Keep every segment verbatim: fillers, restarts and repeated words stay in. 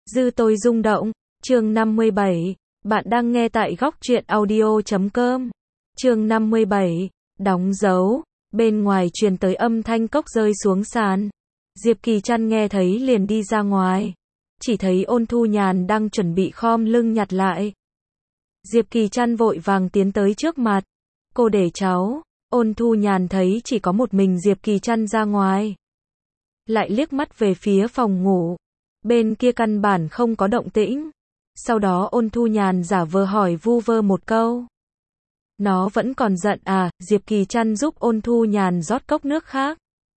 Dư tôi rung động. Chương năm mươi bảy. Bạn đang nghe tại góc truyện audio chấm com. Chương năm mươi bảy. Đóng dấu. Bên ngoài truyền tới âm thanh cốc rơi xuống sàn. Diệp Kỳ Trăn nghe thấy liền đi ra ngoài. Chỉ thấy Ôn Thu Nhàn đang chuẩn bị khom lưng nhặt lại. Diệp Kỳ Trăn vội vàng tiến tới trước mặt. Cô để cháu. Ôn Thu Nhàn thấy chỉ có một mình Diệp Kỳ Trăn ra ngoài. Lại liếc mắt về phía phòng ngủ. Bên kia căn bản không có động tĩnh. Sau đó Ôn Thu Nhàn giả vờ hỏi vu vơ một câu. Nó vẫn còn giận à? Diệp Kỳ Trăn giúp Ôn Thu Nhàn rót cốc nước khác.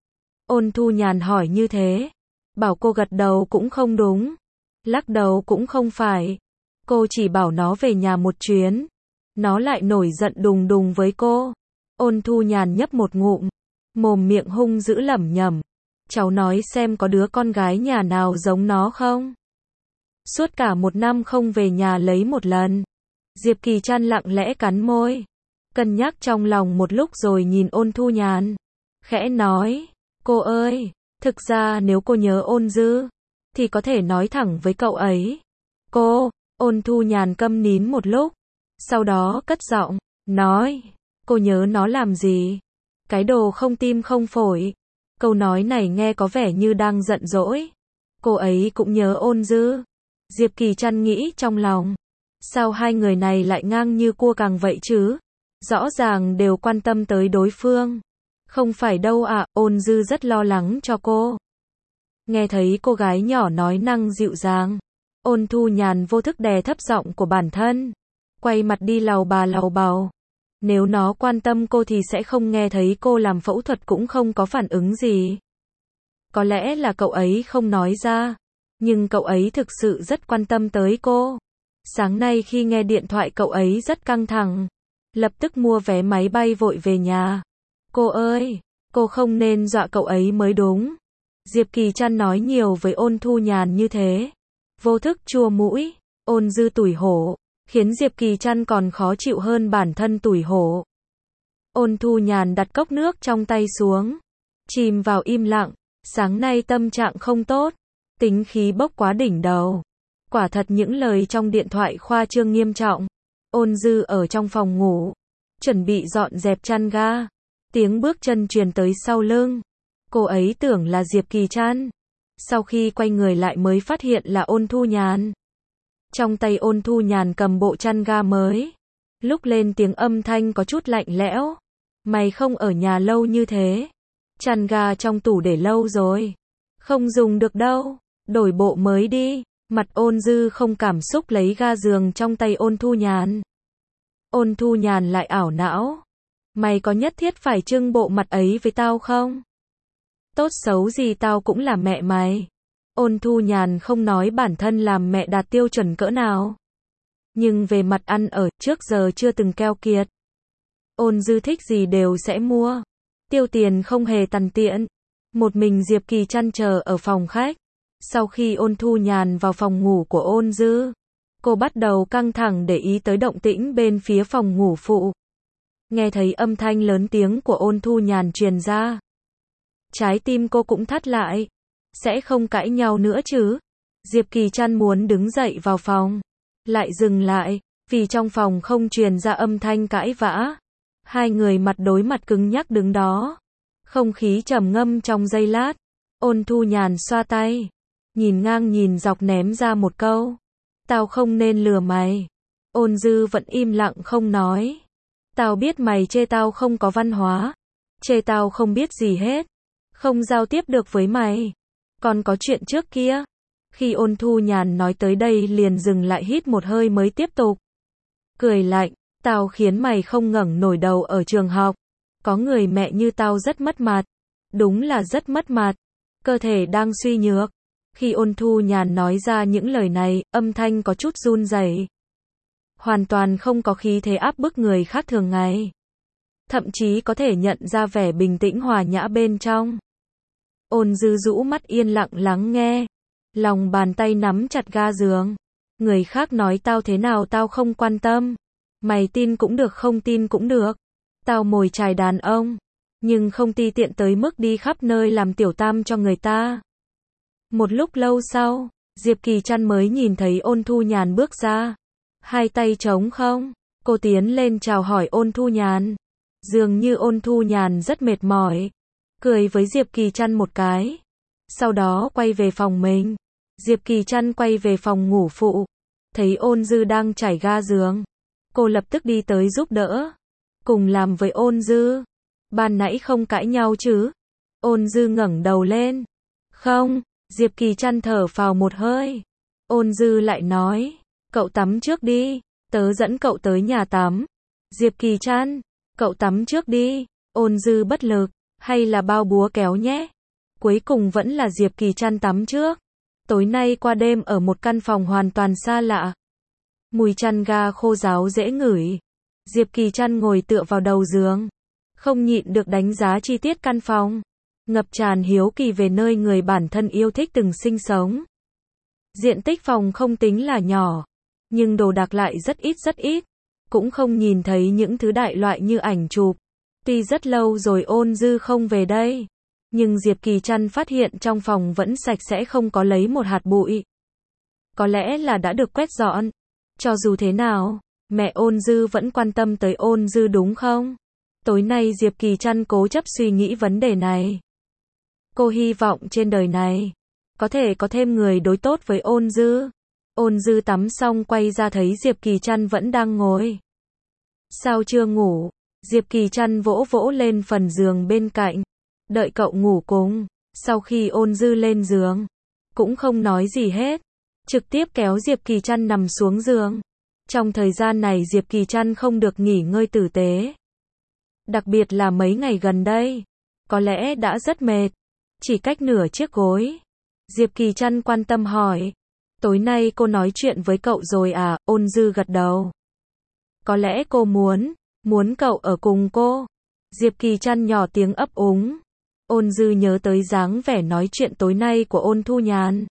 Ôn Thu Nhàn hỏi như thế. Bảo cô gật đầu cũng không đúng. Lắc đầu cũng không phải. Cô chỉ bảo nó về nhà một chuyến. Nó lại nổi giận đùng đùng với cô. Ôn Thu Nhàn nhấp một ngụm. Mồm miệng hung dữ lẩm nhẩm. Cháu nói xem có đứa con gái nhà nào giống nó không? Suốt cả một năm không về nhà lấy một lần. Diệp Kỳ Trăn lặng lẽ cắn môi. Cân nhắc trong lòng một lúc rồi nhìn Ôn Thu Nhàn. Khẽ nói. Cô ơi, thực ra nếu cô nhớ Ôn Dư, thì có thể nói thẳng với cậu ấy. Cô, Ôn Thu Nhàn câm nín một lúc. Sau đó cất giọng, nói. Cô nhớ nó làm gì? Cái đồ không tim không phổi. Câu nói này nghe có vẻ như đang giận dỗi. Cô ấy cũng nhớ Ôn Dư. Diệp Kỳ Trăn nghĩ trong lòng. Sao hai người này lại ngang như cua càng vậy chứ? Rõ ràng đều quan tâm tới đối phương. Không phải đâu ạ, à, Ôn Dư rất lo lắng cho cô. Nghe thấy cô gái nhỏ nói năng dịu dàng. Ôn Thu Nhàn vô thức đè thấp giọng của bản thân. Quay mặt đi lầu bà lầu bầu. Nếu nó quan tâm cô thì sẽ không nghe thấy cô làm phẫu thuật cũng không có phản ứng gì. Có lẽ là cậu ấy không nói ra. Nhưng cậu ấy thực sự rất quan tâm tới cô. Sáng nay khi nghe điện thoại cậu ấy rất căng thẳng. Lập tức mua vé máy bay vội về nhà. Cô ơi, cô không nên dọa cậu ấy mới đúng. Diệp Kỳ Trăn nói nhiều với Ôn Thu Nhàn như thế. Vô thức chua mũi. Ôn Dư tủi hổ. Khiến Diệp Kỳ Trăn còn khó chịu hơn bản thân tủi hổ. Ôn Thu Nhàn đặt cốc nước trong tay xuống. Chìm vào im lặng. Sáng nay tâm trạng không tốt. Tính khí bốc quá đỉnh đầu. Quả thật những lời trong điện thoại khoa trương nghiêm trọng. Ôn Dư ở trong phòng ngủ. Chuẩn bị dọn dẹp chăn ga. Tiếng bước chân truyền tới sau lưng. Cô ấy tưởng là Diệp Kỳ Trăn. Sau khi quay người lại mới phát hiện là Ôn Thu Nhàn. Trong tay Ôn Thu Nhàn cầm bộ chăn ga mới. Lúc lên tiếng âm thanh có chút lạnh lẽo. Mày không ở nhà lâu như thế. Chăn ga trong tủ để lâu rồi. Không dùng được đâu. Đổi bộ mới đi. Mặt Ôn Dư không cảm xúc lấy ga giường trong tay Ôn Thu Nhàn. Ôn Thu Nhàn lại ảo não. Mày có nhất thiết phải trưng bộ mặt ấy với tao không? Tốt xấu gì tao cũng là mẹ mày. Ôn Thu Nhàn không nói bản thân làm mẹ đạt tiêu chuẩn cỡ nào. Nhưng về mặt ăn ở, trước giờ chưa từng keo kiệt. Ôn Dư thích gì đều sẽ mua. Tiêu tiền không hề tằn tiện. Một mình Diệp Kỳ Trăn chờ ở phòng khách. Sau khi Ôn Thu Nhàn vào phòng ngủ của Ôn Dư, cô bắt đầu căng thẳng để ý tới động tĩnh bên phía phòng ngủ phụ. Nghe thấy âm thanh lớn tiếng của Ôn Thu Nhàn truyền ra. Trái tim cô cũng thắt lại. Sẽ không cãi nhau nữa chứ? Diệp Kỳ Trăn muốn đứng dậy vào phòng. Lại dừng lại, vì trong phòng không truyền ra âm thanh cãi vã. Hai người mặt đối mặt cứng nhắc đứng đó. Không khí trầm ngâm trong giây lát. Ôn Thu Nhàn xoa tay. Nhìn ngang nhìn dọc ném ra một câu. Tao không nên lừa mày. Ôn Dư vẫn im lặng không nói. Tao biết mày chê tao không có văn hóa. Chê tao không biết gì hết. Không giao tiếp được với mày. Còn có chuyện trước kia. Khi Ôn Thu Nhàn nói tới đây liền dừng lại hít một hơi mới tiếp tục. Cười lạnh. Tao khiến mày không ngẩng nổi đầu ở trường học. Có người mẹ như tao rất mất mặt. Đúng là rất mất mặt. Cơ thể đang suy nhược. Khi Ôn Thu Nhàn nói ra những lời này, âm thanh có chút run rẩy. Hoàn toàn không có khí thế áp bức người khác thường ngày. Thậm chí có thể nhận ra vẻ bình tĩnh hòa nhã bên trong. Ôn Dư rũ mắt yên lặng lắng nghe. Lòng bàn tay nắm chặt ga giường. Người khác nói tao thế nào tao không quan tâm. Mày tin cũng được không tin cũng được. Tao mồi chài đàn ông. Nhưng không ti tiện tới mức đi khắp nơi làm tiểu tam cho người ta. Một lúc lâu sau, Diệp Kỳ Trăn mới nhìn thấy Ôn Thu Nhàn bước ra. Hai tay trống không? Cô tiến lên chào hỏi Ôn Thu Nhàn. Dường như Ôn Thu Nhàn rất mệt mỏi. Cười với Diệp Kỳ Trăn một cái. Sau đó quay về phòng mình. Diệp Kỳ Trăn quay về phòng ngủ phụ. Thấy Ôn Dư đang trải ga giường. Cô lập tức đi tới giúp đỡ. Cùng làm với Ôn Dư. Ban nãy không cãi nhau chứ? Ôn Dư ngẩng đầu lên. Không, Diệp Kỳ Trăn thở phào một hơi. Ôn Dư lại nói. Cậu tắm trước đi. Tớ dẫn cậu tới nhà tắm. Diệp Kỳ Trăn. Cậu tắm trước đi. Ôn Dư bất lực. Hay là bao búa kéo nhé. Cuối cùng vẫn là Diệp Kỳ Trăn tắm trước. Tối nay qua đêm ở một căn phòng hoàn toàn xa lạ. Mùi chăn ga khô ráo dễ ngửi. Diệp Kỳ Trăn ngồi tựa vào đầu giường. Không nhịn được đánh giá chi tiết căn phòng. Ngập tràn hiếu kỳ về nơi người bản thân yêu thích từng sinh sống. Diện tích phòng không tính là nhỏ. Nhưng đồ đạc lại rất ít rất ít. Cũng không nhìn thấy những thứ đại loại như ảnh chụp. Tuy rất lâu rồi Ôn Dư không về đây. Nhưng Diệp Kỳ Trăn phát hiện trong phòng vẫn sạch sẽ không có lấy một hạt bụi. Có lẽ là đã được quét dọn. Cho dù thế nào, mẹ Ôn Dư vẫn quan tâm tới Ôn Dư đúng không? Tối nay Diệp Kỳ Trăn cố chấp suy nghĩ vấn đề này. Cô hy vọng trên đời này có thể có thêm người đối tốt với Ôn Dư. Ôn Dư tắm xong quay ra thấy Diệp Kỳ Trăn vẫn đang ngồi. Sao chưa ngủ? Diệp Kỳ Trăn vỗ vỗ lên phần giường bên cạnh. Đợi cậu ngủ cùng. Sau khi Ôn Dư lên giường, cũng không nói gì hết. Trực tiếp kéo Diệp Kỳ Trăn nằm xuống giường. Trong thời gian này Diệp Kỳ Trăn không được nghỉ ngơi tử tế. Đặc biệt là mấy ngày gần đây. Có lẽ đã rất mệt. Chỉ cách nửa chiếc gối. Diệp Kỳ Trăn quan tâm hỏi. Tối nay cô nói chuyện với cậu rồi à? Ôn Dư gật đầu. Có lẽ cô muốn, muốn cậu ở cùng cô. Diệp Kỳ Trăn nhỏ tiếng ấp úng. Ôn Dư nhớ tới dáng vẻ nói chuyện tối nay của Ôn Thu Nhàn.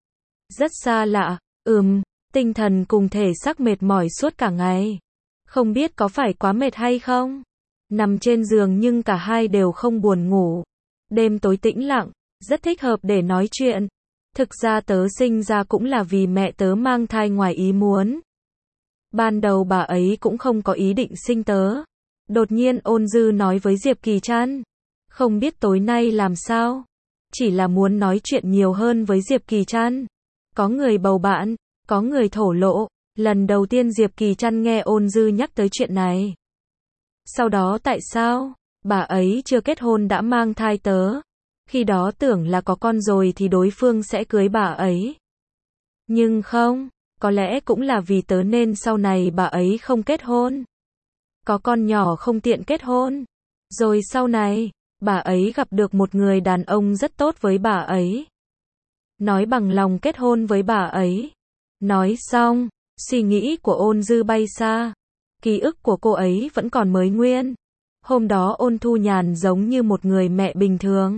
Rất xa lạ, ừm, tinh thần cùng thể xác mệt mỏi suốt cả ngày. Không biết có phải quá mệt hay không? Nằm trên giường nhưng cả hai đều không buồn ngủ. Đêm tối tĩnh lặng, rất thích hợp để nói chuyện. Thực ra tớ sinh ra cũng là vì mẹ tớ mang thai ngoài ý muốn. Ban đầu bà ấy cũng không có ý định sinh tớ. Đột nhiên Ôn Dư nói với Diệp Kỳ Trăn. Không biết tối nay làm sao? Chỉ là muốn nói chuyện nhiều hơn với Diệp Kỳ Trăn. Có người bầu bạn, có người thổ lộ. Lần đầu tiên Diệp Kỳ Trăn nghe Ôn Dư nhắc tới chuyện này. Sau đó tại sao? Bà ấy chưa kết hôn đã mang thai tớ. Khi đó tưởng là có con rồi thì đối phương sẽ cưới bà ấy. Nhưng không, có lẽ cũng là vì tớ nên sau này bà ấy không kết hôn. Có con nhỏ không tiện kết hôn. Rồi sau này, bà ấy gặp được một người đàn ông rất tốt với bà ấy. Nói bằng lòng kết hôn với bà ấy. Nói xong, suy nghĩ của Ôn Dư bay xa. Ký ức của cô ấy vẫn còn mới nguyên. Hôm đó Ôn Thu Nhàn giống như một người mẹ bình thường.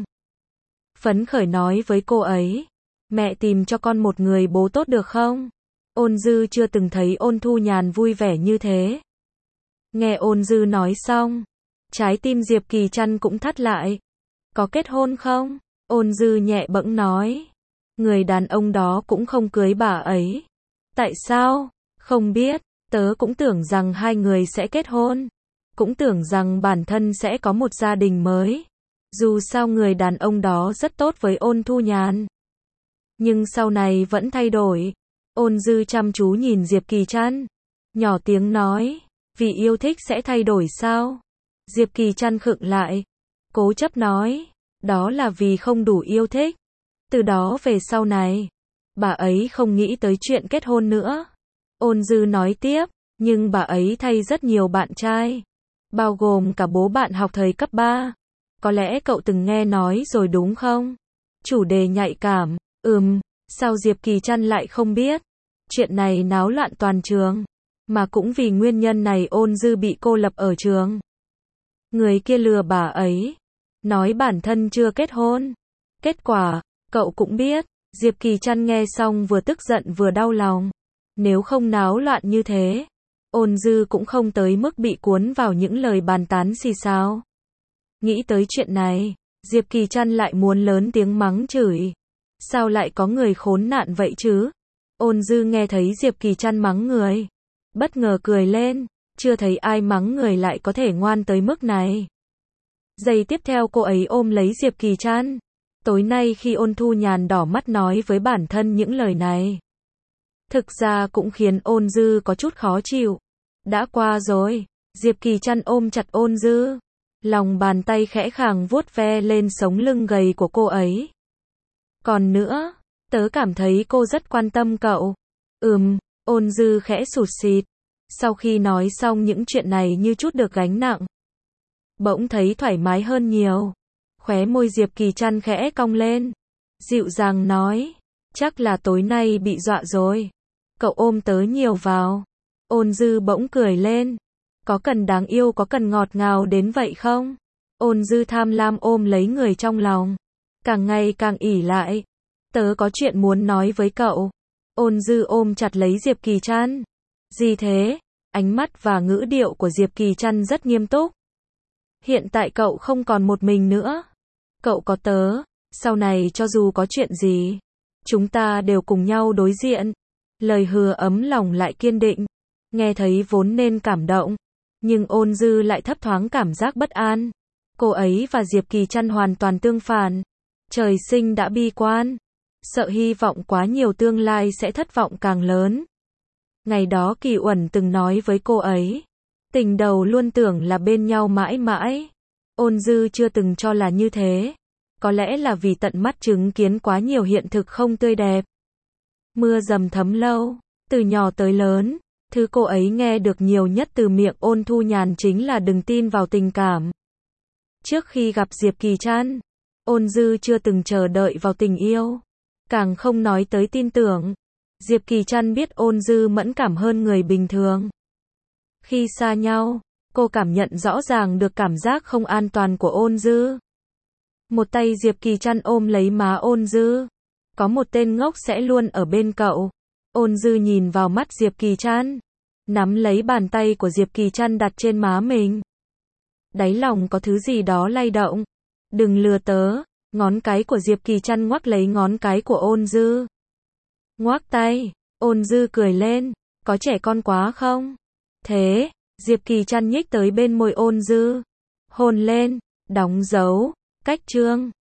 Phấn khởi nói với cô ấy. Mẹ tìm cho con một người bố tốt được không? Ôn Dư chưa từng thấy Ôn Thu Nhàn vui vẻ như thế. Nghe Ôn Dư nói xong, trái tim Diệp Kỳ Trăn cũng thắt lại. Có kết hôn không? Ôn Dư nhẹ bẫng nói. Người đàn ông đó cũng không cưới bà ấy. Tại sao? Không biết, tớ cũng tưởng rằng hai người sẽ kết hôn. Cũng tưởng rằng bản thân sẽ có một gia đình mới. Dù sao người đàn ông đó rất tốt với Ôn Thu Nhàn. Nhưng sau này vẫn thay đổi. Ôn Dư chăm chú nhìn Diệp Kỳ Trăn. Nhỏ tiếng nói. Vì yêu thích sẽ thay đổi sao? Diệp Kỳ Trăn khựng lại. Cố chấp nói. Đó là vì không đủ yêu thích. Từ đó về sau này, bà ấy không nghĩ tới chuyện kết hôn nữa. Ôn Dư nói tiếp. Nhưng bà ấy thay rất nhiều bạn trai. Bao gồm cả bố bạn học thời cấp ba. Có lẽ cậu từng nghe nói rồi đúng không? Chủ đề nhạy cảm. Ừm, sao Diệp Kỳ Trăn lại không biết? Chuyện này náo loạn toàn trường. Mà cũng vì nguyên nhân này Ôn Dư bị cô lập ở trường. Người kia lừa bà ấy. Nói bản thân chưa kết hôn. Kết quả, cậu cũng biết. Diệp Kỳ Trăn nghe xong vừa tức giận vừa đau lòng. Nếu không náo loạn như thế, Ôn Dư cũng không tới mức bị cuốn vào những lời bàn tán xì xào. Nghĩ tới chuyện này, Diệp Kỳ Trăn lại muốn lớn tiếng mắng chửi. Sao lại có người khốn nạn vậy chứ? Ôn Dư nghe thấy Diệp Kỳ Trăn mắng người, bất ngờ cười lên, chưa thấy ai mắng người lại có thể ngoan tới mức này. Giây tiếp theo cô ấy ôm lấy Diệp Kỳ Trăn. Tối nay khi Ôn Thu Nhàn đỏ mắt nói với bản thân những lời này, thực ra cũng khiến Ôn Dư có chút khó chịu. Đã qua rồi, Diệp Kỳ Trăn ôm chặt Ôn Dư, lòng bàn tay khẽ khàng vuốt ve lên sống lưng gầy của cô ấy. Còn nữa, tớ cảm thấy cô rất quan tâm cậu. Ừm, Ôn Dư khẽ sụt sịt. Sau khi nói xong những chuyện này như chút được gánh nặng, bỗng thấy thoải mái hơn nhiều. Khóe môi Diệp Kỳ Trăn khẽ cong lên, dịu dàng nói, chắc là tối nay bị dọa rồi. Cậu ôm tớ nhiều vào. Ôn Dư bỗng cười lên. Có cần đáng yêu, có cần ngọt ngào đến vậy không? Ôn Dư tham lam ôm lấy người trong lòng, càng ngày càng ỉ lại. Tớ có chuyện muốn nói với cậu. Ôn Dư ôm chặt lấy Diệp Kỳ Trăn. Gì thế? Ánh mắt và ngữ điệu của Diệp Kỳ Trăn rất nghiêm túc. Hiện tại cậu không còn một mình nữa. Cậu có tớ. Sau này cho dù có chuyện gì, chúng ta đều cùng nhau đối diện. Lời hứa ấm lòng lại kiên định. Nghe thấy vốn nên cảm động, nhưng Ôn Dư lại thấp thoáng cảm giác bất an. Cô ấy và Diệp Kỳ Trăn hoàn toàn tương phản. Trời sinh đã bi quan, sợ hy vọng quá nhiều tương lai sẽ thất vọng càng lớn. Ngày đó Kỳ Uẩn từng nói với cô ấy, tình đầu luôn tưởng là bên nhau mãi mãi. Ôn Dư chưa từng cho là như thế. Có lẽ là vì tận mắt chứng kiến quá nhiều hiện thực không tươi đẹp. Mưa dầm thấm lâu, từ nhỏ tới lớn, thứ cô ấy nghe được nhiều nhất từ miệng Ôn Thu Nhàn chính là đừng tin vào tình cảm. Trước khi gặp Diệp Kỳ Trăn, Ôn Dư chưa từng chờ đợi vào tình yêu, càng không nói tới tin tưởng. Diệp Kỳ Trăn biết Ôn Dư mẫn cảm hơn người bình thường. Khi xa nhau, cô cảm nhận rõ ràng được cảm giác không an toàn của Ôn Dư. Một tay Diệp Kỳ Trăn ôm lấy má Ôn Dư. Có một tên ngốc sẽ luôn ở bên cậu. Ôn Dư nhìn vào mắt Diệp Kỳ Trăn, nắm lấy bàn tay của Diệp Kỳ Trăn đặt trên má mình. Đáy lòng có thứ gì đó lay động. Đừng lừa tớ. Ngón cái của Diệp Kỳ Trăn ngoắc lấy ngón cái của Ôn Dư. Ngoắc tay. Ôn Dư cười lên. Có trẻ con quá không? Thế, Diệp Kỳ Trăn nhích tới bên môi Ôn Dư, hôn lên. Đóng dấu. Cách chương